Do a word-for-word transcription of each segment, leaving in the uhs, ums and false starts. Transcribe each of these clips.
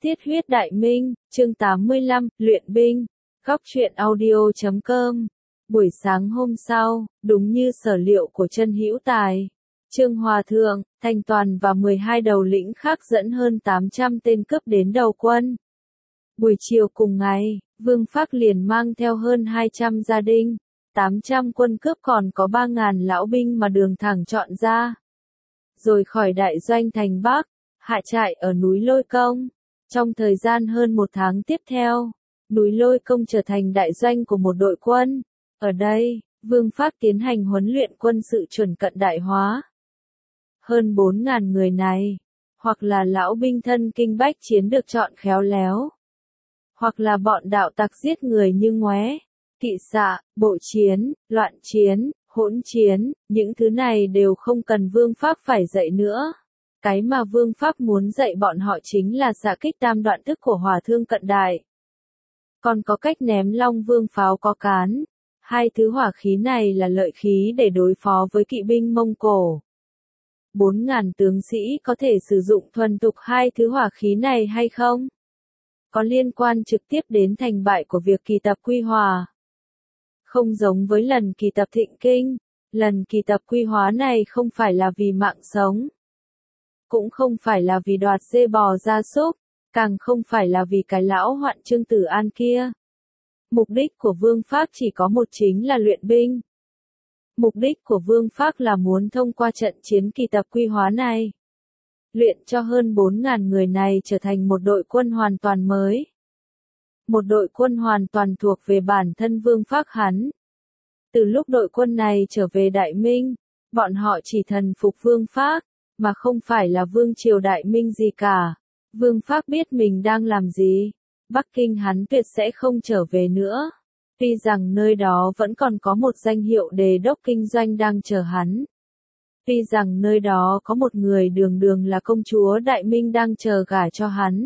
Tiết huyết đại minh, chương tám mươi lăm, luyện binh. Góc truyện audio chấm com. Buổi sáng hôm sau, đúng như sở liệu của Trân Hữu Tài, Trương Hòa Thượng, Thành Toàn và mười hai đầu lĩnh khác dẫn hơn tám trăm tên cướp đến đầu quân. Buổi chiều cùng ngày, Vương Phác liền mang theo hơn hai trăm gia đình, tám trăm quân cướp còn có ba ngàn lão binh mà đường thẳng chọn ra. Rồi khỏi đại doanh thành Bắc, hạ trại ở núi Lôi Công. Trong thời gian hơn một tháng tiếp theo, núi Lôi Công trở thành đại doanh của một đội quân. Ở đây, Vương Phác tiến hành huấn luyện quân sự chuẩn cận đại hóa. Hơn bốn ngàn người này, hoặc là lão binh thân kinh bách chiến được chọn khéo léo, hoặc là bọn đạo tặc giết người như ngoé, kỵ xạ, bộ chiến, loạn chiến, hỗn chiến, những thứ này đều không cần Vương Phác phải dạy nữa. Cái mà Vương Phác muốn dạy bọn họ chính là xạ kích tam đoạn thức của hỏa thương cận đại. Còn có cách ném long vương pháo có cán. Hai thứ hỏa khí này là lợi khí để đối phó với kỵ binh Mông Cổ. Bốn ngàn tướng sĩ có thể sử dụng thuần thục hai thứ hỏa khí này hay không? Có liên quan trực tiếp đến thành bại của việc kỳ tập quy hòa. Không giống với lần kỳ tập thịnh kinh, lần kỳ tập quy hóa này không phải là vì mạng sống. Cũng không phải là vì đoạt dê bò gia súc, càng không phải là vì cái lão hoạn Trương Tử An kia. Mục đích của Vương Phác chỉ có một, chính là luyện binh. Mục đích của Vương Phác là muốn thông qua trận chiến kỳ tập quy hóa này, luyện cho hơn bốn ngàn người này trở thành một đội quân hoàn toàn mới. Một đội quân hoàn toàn thuộc về bản thân Vương Phác hắn. Từ lúc đội quân này trở về Đại Minh, bọn họ chỉ thần phục Vương Phác, mà không phải là Vương Triều Đại Minh gì cả. Vương Phác biết mình đang làm gì. Bắc Kinh hắn tuyệt sẽ không trở về nữa. Tuy rằng nơi đó vẫn còn có một danh hiệu đề đốc kinh doanh đang chờ hắn. Tuy rằng nơi đó có một người đường đường là công chúa Đại Minh đang chờ gả cho hắn.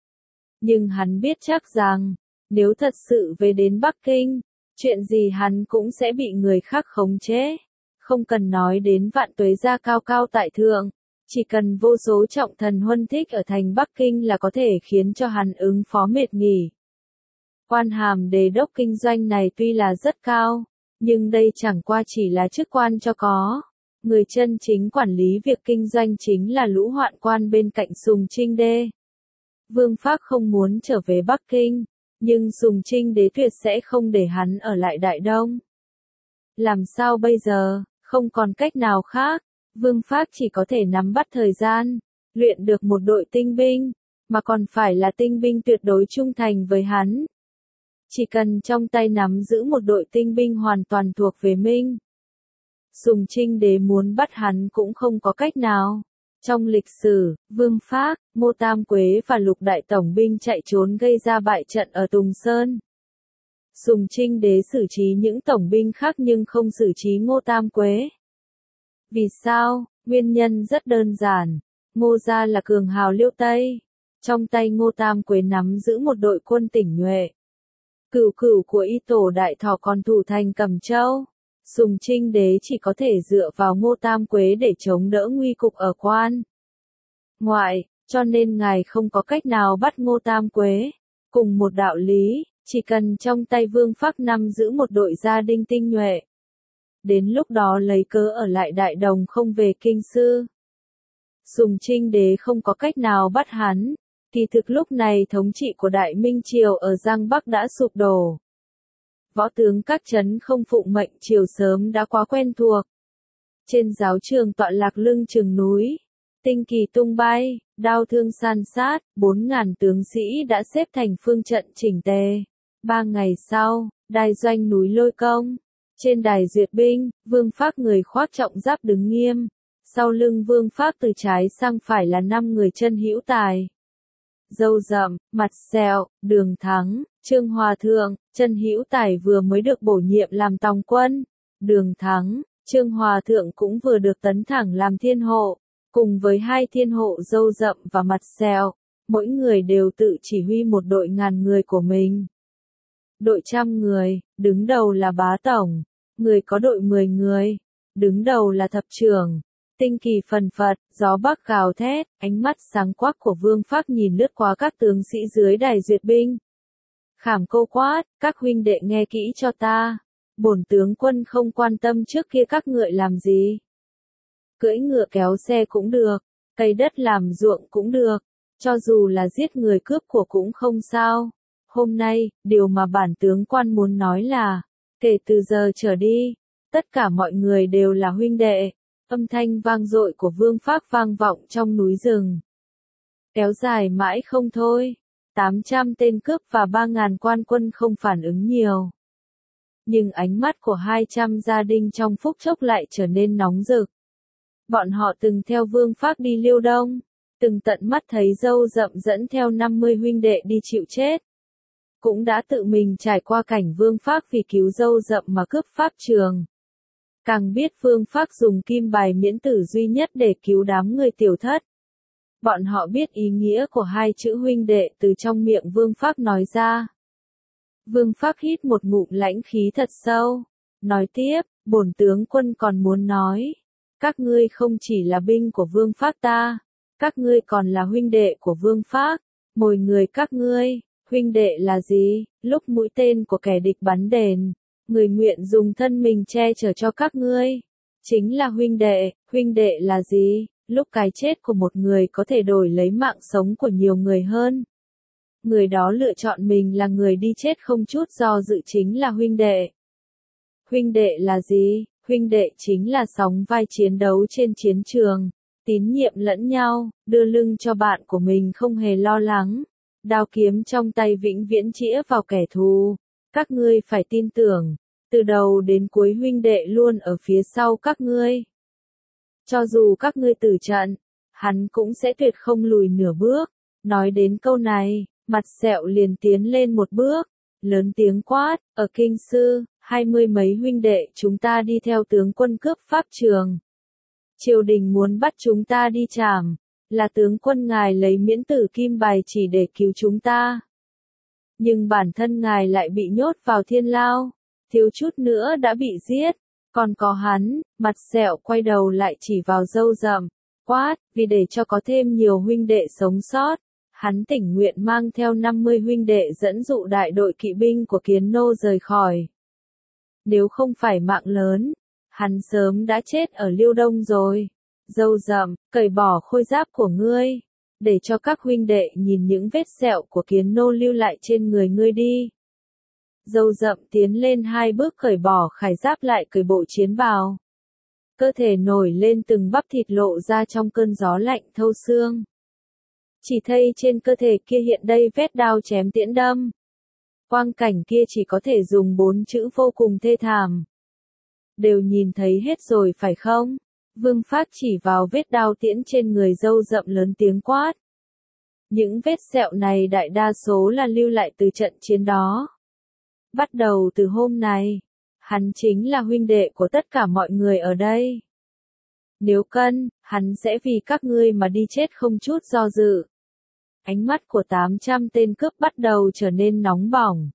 Nhưng hắn biết chắc rằng, nếu thật sự về đến Bắc Kinh, chuyện gì hắn cũng sẽ bị người khác khống chế. Không cần nói đến Vạn Tuế gia cao cao tại thượng. Chỉ cần vô số trọng thần huân thích ở thành Bắc Kinh là có thể khiến cho hắn ứng phó mệt nghỉ. Quan hàm đề đốc kinh doanh này tuy là rất cao, nhưng đây chẳng qua chỉ là chức quan cho có. Người chân chính quản lý việc kinh doanh chính là lũ hoạn quan bên cạnh Sùng Trinh Đế. Vương Phác không muốn trở về Bắc Kinh, nhưng Sùng Trinh Đế tuyệt sẽ không để hắn ở lại Đại Đông. Làm sao bây giờ, không còn cách nào khác. Vương Phác chỉ có thể nắm bắt thời gian, luyện được một đội tinh binh, mà còn phải là tinh binh tuyệt đối trung thành với hắn. Chỉ cần trong tay nắm giữ một đội tinh binh hoàn toàn thuộc về Minh, Sùng Trinh Đế muốn bắt hắn cũng không có cách nào. Trong lịch sử, Vương Phác, Ngô Tam Quế và Lục Đại Tổng binh chạy trốn gây ra bại trận ở Tùng Sơn. Sùng Trinh Đế xử trí những tổng binh khác nhưng không xử trí Ngô Tam Quế. Vì sao? Nguyên nhân rất đơn giản. Ngô gia là cường hào Liêu Tây. Trong tay Ngô Tam Quế nắm giữ một đội quân tinh nhuệ. Cửu cửu của Y Tổ Đại Thọ còn thủ thành Cẩm Châu. Sùng Trinh Đế chỉ có thể dựa vào Ngô Tam Quế để chống đỡ nguy cục ở quan ngoại, cho nên ngài không có cách nào bắt Ngô Tam Quế. Cùng một đạo lý, chỉ cần trong tay Vương Phác nắm giữ một đội gia đình tinh nhuệ. Đến lúc đó lấy cớ ở lại Đại Đồng không về kinh sư. Sùng Trinh Đế không có cách nào bắt hắn. Kỳ thực lúc này thống trị của Đại Minh Triều ở Giang Bắc đã sụp đổ. Võ tướng các trấn không phụng mệnh triều sớm đã quá quen thuộc. Trên giáo trường tọa lạc lưng chừng núi, tinh kỳ tung bay, đao thương san sát, bốn ngàn tướng sĩ đã xếp thành phương trận chỉnh tề. Ba ngày sau, đài doanh núi Lôi Công. Trên đài duyệt binh, Vương Phác người khoác trọng giáp đứng nghiêm. Sau lưng Vương Phác từ trái sang phải là năm người Trân Hữu Tài. Râu rậm, mặt sẹo, Đường Thắng, Trương Hòa Thượng. Trân Hữu Tài vừa mới được bổ nhiệm làm tòng quân. Đường Thắng, Trương Hòa Thượng cũng vừa được tấn thẳng làm thiên hộ. Cùng với hai thiên hộ râu rậm và mặt sẹo, mỗi người đều tự chỉ huy một đội ngàn người của mình. Đội trăm người, đứng đầu là bá tổng. Người có đội mười người, đứng đầu là thập trưởng. Tinh kỳ phần phật, gió bắc gào thét, ánh mắt sáng quắc của Vương Phác nhìn lướt qua các tướng sĩ dưới đài duyệt binh. Khảm câu quát, các huynh đệ nghe kỹ cho ta. Bổn tướng quân không quan tâm trước kia các ngựa làm gì. Cưỡi ngựa kéo xe cũng được, cày đất làm ruộng cũng được, cho dù là giết người cướp của cũng không sao. Hôm nay, điều mà bản tướng quan muốn nói là, kể từ giờ trở đi, tất cả mọi người đều là huynh đệ. Âm thanh vang dội của Vương Phác vang vọng trong núi rừng. Kéo dài mãi không thôi, tám trăm tên cướp và ba ngàn quan quân không phản ứng nhiều. Nhưng ánh mắt của hai trăm gia đình trong phút chốc lại trở nên nóng rực. Bọn họ từng theo Vương Phác đi Liêu Đông, từng tận mắt thấy Dâu Dậm dẫn theo năm mươi huynh đệ đi chịu chết. Cũng đã tự mình trải qua cảnh Vương Phác vì cứu Dâu Dậm mà cướp pháp trường. Càng biết Vương Phác dùng kim bài miễn tử duy nhất để cứu đám người tiểu thất. Bọn họ biết ý nghĩa của hai chữ huynh đệ từ trong miệng Vương Phác nói ra. Vương Phác hít một ngụm lãnh khí thật sâu, nói tiếp, bổn tướng quân còn muốn nói, các ngươi không chỉ là binh của Vương Phác ta, các ngươi còn là huynh đệ của Vương Phác, mỗi người các ngươi, huynh đệ là gì, lúc mũi tên của kẻ địch bắn đền, người nguyện dùng thân mình che chở cho các ngươi, chính là huynh đệ, huynh đệ là gì, lúc cái chết của một người có thể đổi lấy mạng sống của nhiều người hơn. Người đó lựa chọn mình là người đi chết không chút do dự chính là huynh đệ. Huynh đệ là gì? Huynh đệ chính là sóng vai chiến đấu trên chiến trường, tín nhiệm lẫn nhau, đưa lưng cho bạn của mình không hề lo lắng. Đao kiếm trong tay vĩnh viễn chĩa vào kẻ thù. Các ngươi phải tin tưởng, từ đầu đến cuối huynh đệ luôn ở phía sau các ngươi. Cho dù các ngươi tử trận, hắn cũng sẽ tuyệt không lùi nửa bước. Nói đến câu này, mặt sẹo liền tiến lên một bước, lớn tiếng quát, ở kinh sư, hai mươi mấy huynh đệ chúng ta đi theo tướng quân cướp pháp trường. Triều đình muốn bắt chúng ta đi trảm, là tướng quân ngài lấy miễn tử kim bài chỉ để cứu chúng ta. Nhưng bản thân ngài lại bị nhốt vào thiên lao, thiếu chút nữa đã bị giết, còn có hắn, mặt sẹo quay đầu lại chỉ vào Dâu Dậm, quát, vì để cho có thêm nhiều huynh đệ sống sót. Hắn tình nguyện mang theo năm mươi huynh đệ dẫn dụ đại đội kỵ binh của Kiến Nô rời khỏi. Nếu không phải mạng lớn, hắn sớm đã chết ở Liêu Đông rồi. Dâu Dậm, cởi bỏ khôi giáp của ngươi, để cho các huynh đệ nhìn những vết sẹo của Kiến Nô lưu lại trên người ngươi đi. Dâu Dậm tiến lên hai bước cởi bỏ khải giáp lại cởi bộ chiến bào. Cơ thể nổi lên từng bắp thịt lộ ra trong cơn gió lạnh thâu xương. Chỉ thấy trên cơ thể kia hiện đây vết đao chém tiễn đâm. Quang cảnh kia chỉ có thể dùng bốn chữ vô cùng thê thảm. Đều nhìn thấy hết rồi phải không? Vương Phác chỉ vào vết đao tiễn trên người Dâu Dậm lớn tiếng quát. Những vết sẹo này đại đa số là lưu lại từ trận chiến đó. Bắt đầu từ hôm này, hắn chính là huynh đệ của tất cả mọi người ở đây. Nếu cần, hắn sẽ vì các ngươi mà đi chết không chút do dự. Ánh mắt của tám trăm tên cướp bắt đầu trở nên nóng bỏng.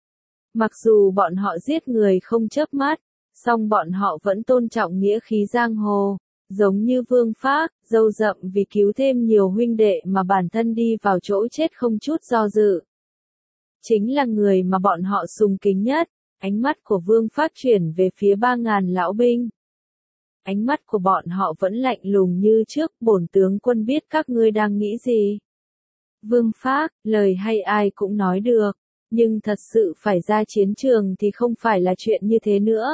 Mặc dù bọn họ giết người không chớp mắt, song bọn họ vẫn tôn trọng nghĩa khí giang hồ, giống như Vương Phác, Dâu Dậm vì cứu thêm nhiều huynh đệ mà bản thân đi vào chỗ chết không chút do dự. Chính là người mà bọn họ sùng kính nhất. Ánh mắt của Vương Phác chuyển về phía ba ngàn lão binh. Ánh mắt của bọn họ vẫn lạnh lùng như trước, bổn tướng quân biết các ngươi đang nghĩ gì. Vương Phác, lời hay ai cũng nói được, nhưng thật sự phải ra chiến trường thì không phải là chuyện như thế nữa.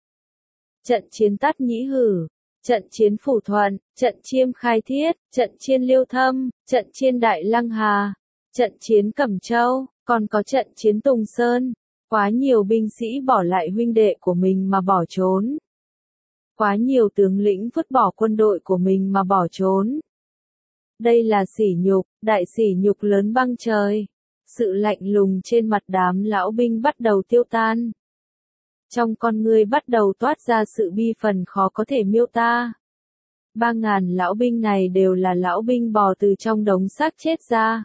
Trận chiến Tát Nhĩ Hử, trận chiến Phủ Thuận, trận chiêm Khai Thiết, trận chiến Liêu Thâm, trận chiến Đại Lăng Hà, trận chiến Cẩm Châu, còn có trận chiến Tùng Sơn. Quá nhiều binh sĩ bỏ lại huynh đệ của mình mà bỏ trốn. Quá nhiều tướng lĩnh vứt bỏ quân đội của mình mà bỏ trốn. Đây là sỉ nhục, đại sỉ nhục lớn băng trời. Sự lạnh lùng trên mặt đám lão binh bắt đầu tiêu tan. Trong con ngươi bắt đầu toát ra sự bi phần khó có thể miêu tả. Ba ngàn lão binh này đều là lão binh bò từ trong đống xác chết ra.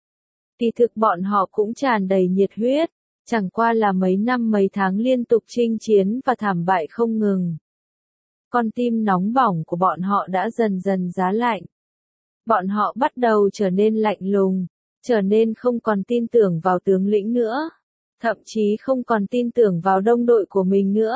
Kỳ thực bọn họ cũng tràn đầy nhiệt huyết. Chẳng qua là mấy năm mấy tháng liên tục chinh chiến và thảm bại không ngừng. con tim nóng bỏng của bọn họ đã dần dần giá lạnh. Bọn họ bắt đầu trở nên lạnh lùng, trở nên không còn tin tưởng vào tướng lĩnh nữa, thậm chí không còn tin tưởng vào đồng đội của mình nữa.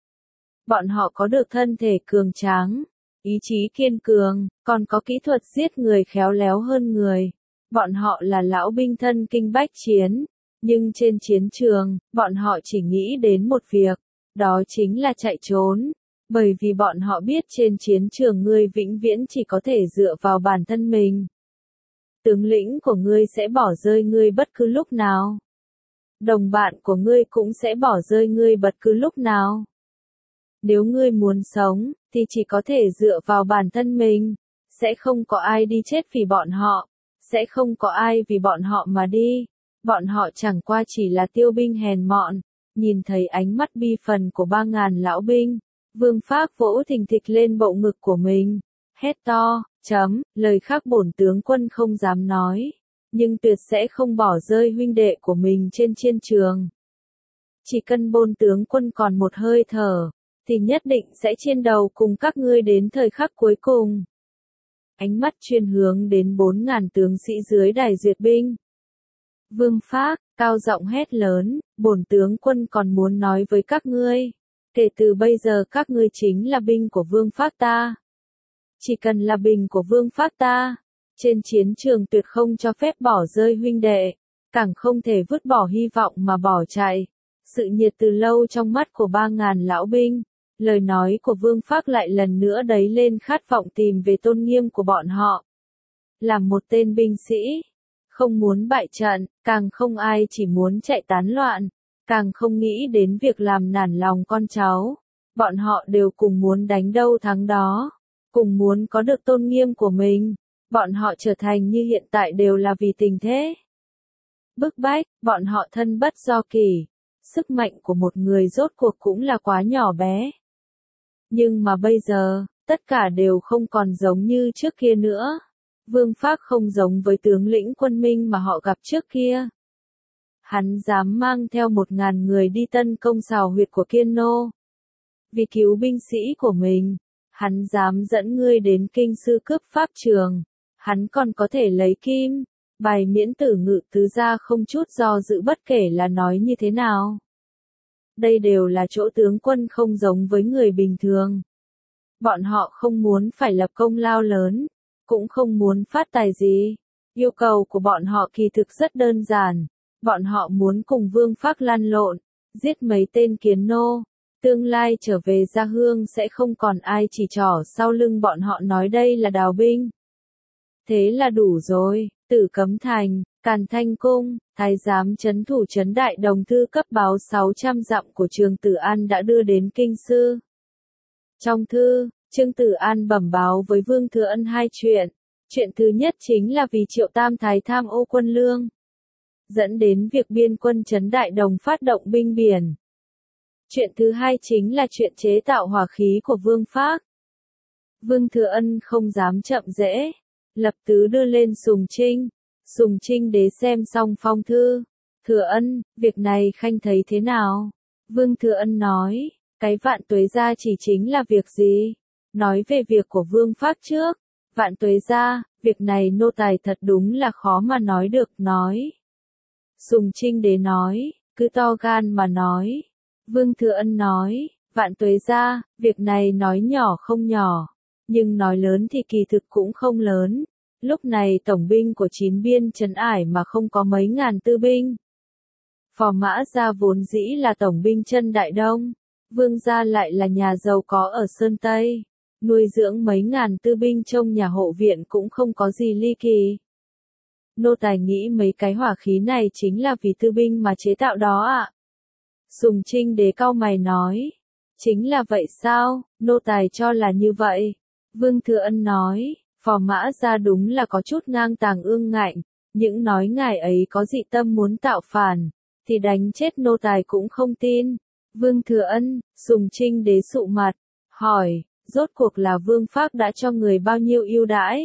Bọn họ có được thân thể cường tráng, ý chí kiên cường, còn có kỹ thuật giết người khéo léo hơn người. Bọn họ là lão binh thân kinh bách chiến, nhưng trên chiến trường, bọn họ chỉ nghĩ đến một việc, đó chính là chạy trốn, bởi vì bọn họ biết trên chiến trường ngươi vĩnh viễn chỉ có thể dựa vào bản thân mình. Tướng lĩnh của ngươi sẽ bỏ rơi ngươi bất cứ lúc nào. Đồng bạn của ngươi cũng sẽ bỏ rơi ngươi bất cứ lúc nào. Nếu ngươi muốn sống, thì chỉ có thể dựa vào bản thân mình, sẽ không có ai đi chết vì bọn họ, sẽ không có ai vì bọn họ mà đi. Bọn họ chẳng qua chỉ là tiêu binh hèn mọn. Nhìn thấy ánh mắt bi phần của ba ngàn lão binh, Vương Phác vỗ thình thịch lên bộ ngực của mình, hét to, chấm, lời khác bổn tướng quân không dám nói, nhưng tuyệt sẽ không bỏ rơi huynh đệ của mình trên chiến trường. Chỉ cần bổn tướng quân còn một hơi thở, thì nhất định sẽ chiến đầu cùng các ngươi đến thời khắc cuối cùng. Ánh mắt chuyên hướng đến bốn ngàn tướng sĩ dưới đài duyệt binh. Vương Phác cao giọng hét lớn, bổn tướng quân còn muốn nói với các ngươi, kể từ bây giờ các ngươi chính là binh của Vương Phác ta. Chỉ cần là binh của Vương Phác ta, trên chiến trường tuyệt không cho phép bỏ rơi huynh đệ, càng không thể vứt bỏ hy vọng mà bỏ chạy. Sự nhiệt từ lâu trong mắt của ba ngàn lão binh, lời nói của Vương Phác lại lần nữa đẩy lên khát vọng tìm về tôn nghiêm của bọn họ. Làm một tên binh sĩ, không muốn bại trận, càng không ai chỉ muốn chạy tán loạn, càng không nghĩ đến việc làm nản lòng con cháu. Bọn họ đều cùng muốn đánh đâu thắng đó, cùng muốn có được tôn nghiêm của mình. Bọn họ trở thành như hiện tại đều là vì tình thế. Bức bách, bọn họ thân bất do kỳ. Sức mạnh của một người rốt cuộc cũng là quá nhỏ bé. Nhưng mà bây giờ, tất cả đều không còn giống như trước kia nữa. Vương Phác không giống với tướng lĩnh quân Minh mà họ gặp trước kia. Hắn dám mang theo một ngàn người đi tấn công xào huyệt của Kiên Nô. Vì cứu binh sĩ của mình, hắn dám dẫn ngươi đến kinh sư cướp pháp trường. Hắn còn có thể lấy kim, bài miễn tử ngự tứ ra không chút do dự bất kể là nói như thế nào. Đây đều là chỗ tướng quân không giống với người bình thường. Bọn họ không muốn phải lập công lao lớn, cũng không muốn phát tài gì. Yêu cầu của bọn họ kỳ thực rất đơn giản. Bọn họ muốn cùng Vương Phác lăn lộn, giết mấy tên Kiến Nô. Tương lai trở về gia hương sẽ không còn ai chỉ trỏ sau lưng bọn họ nói đây là đào binh. Thế là đủ rồi. Tử Cấm Thành, Càn Thanh Cung, Thái giám trấn thủ trấn Đại Đồng thư cấp báo sáu trăm dặm của Trương Tử An đã đưa đến kinh sư. Trong thư, Trương Tử An bẩm báo với Vương Thừa Ân hai chuyện. Chuyện thứ nhất chính là vì Triệu Tam Thái tham ô quân lương, dẫn đến việc biên quân trấn Đại Đồng phát động binh biển. Chuyện thứ hai chính là chuyện chế tạo hỏa khí của Vương Phác. Vương Thừa Ân không dám chậm trễ, lập tứ đưa lên Sùng Trinh. Sùng Trinh đế xem xong phong thư. Thừa Ân, việc này khanh thấy thế nào? Vương Thừa Ân nói, cái Vạn Tuế Gia chỉ chính là việc gì? Nói về việc của Vương Phác trước. Vạn Tuế Gia, việc này nô tài thật đúng là khó mà nói được, nói. Sùng Trinh đế nói, cứ to gan mà nói. Vương Thừa Ân nói, Vạn Tuế Gia, việc này nói nhỏ không nhỏ, nhưng nói lớn thì kỳ thực cũng không lớn. Lúc này tổng binh của chín biên trấn ải mà không có mấy ngàn tư binh. Phò Mã Gia vốn dĩ là tổng binh chân Đại Đông, Vương gia lại là nhà giàu có ở Sơn Tây, nuôi dưỡng mấy ngàn tư binh trong nhà hộ viện cũng không có gì ly kỳ. Nô tài nghĩ mấy cái hỏa khí này chính là vì tư binh mà chế tạo đó ạ. À? Sùng Trinh đế cau mày nói, chính là vậy sao, nô tài cho là như vậy. Vương Thừa Ân nói, Phò Mã Gia đúng là có chút ngang tàng ương ngạnh, những nói ngài ấy có dị tâm muốn tạo phản, thì đánh chết nô tài cũng không tin. Vương Thừa Ân, Sùng Trinh đế sụ mặt, hỏi, rốt cuộc là Vương Phác đã cho người bao nhiêu ưu đãi?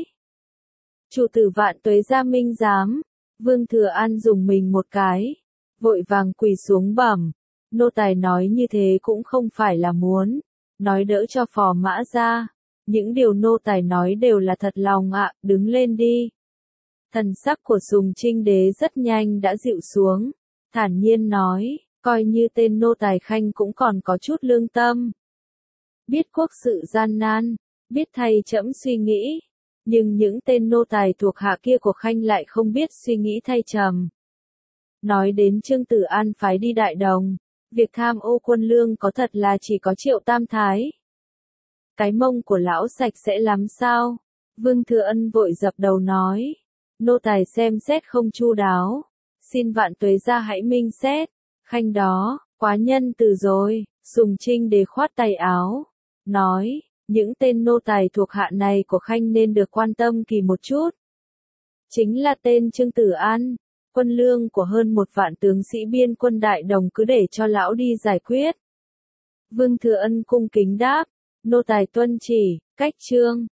Chủ tử Vạn Tuế Gia minh giám. Vương Thừa An dùng mình một cái, vội vàng quỳ xuống bẩm, nô tài nói như thế cũng không phải là muốn, nói đỡ cho Phò Mã ra. Những điều nô tài nói đều là thật lòng ạ, đứng lên đi. Thần sắc của Sùng Trinh Đế rất nhanh đã dịu xuống, thản nhiên nói, coi như tên nô tài Khanh cũng còn có chút lương tâm. Biết quốc sự gian nan, biết thay trẫm suy nghĩ, nhưng những tên nô tài thuộc hạ kia của Khanh lại không biết suy nghĩ thay trầm. Nói đến Trương Tử An phái đi Đại Đồng, việc tham ô quân lương có thật là chỉ có Triệu Tam Thái. Cái mông của lão sạch sẽ lắm sao? Vương Thừa Ân vội dập đầu nói, nô tài xem xét không chu đáo, xin vạn tuế ra hãy minh xét. Khanh đó, quá nhân từ rồi. Sùng Trinh Đế khoát tay áo, nói, những tên nô tài thuộc hạ này của Khanh nên được quan tâm kỳ một chút. Chính là tên Trương Tử An, quân lương của hơn một vạn tướng sĩ biên quân Đại Đồng cứ để cho lão đi giải quyết. Vương Thừa Ân cung kính đáp, nô tài tuân chỉ, cách trương.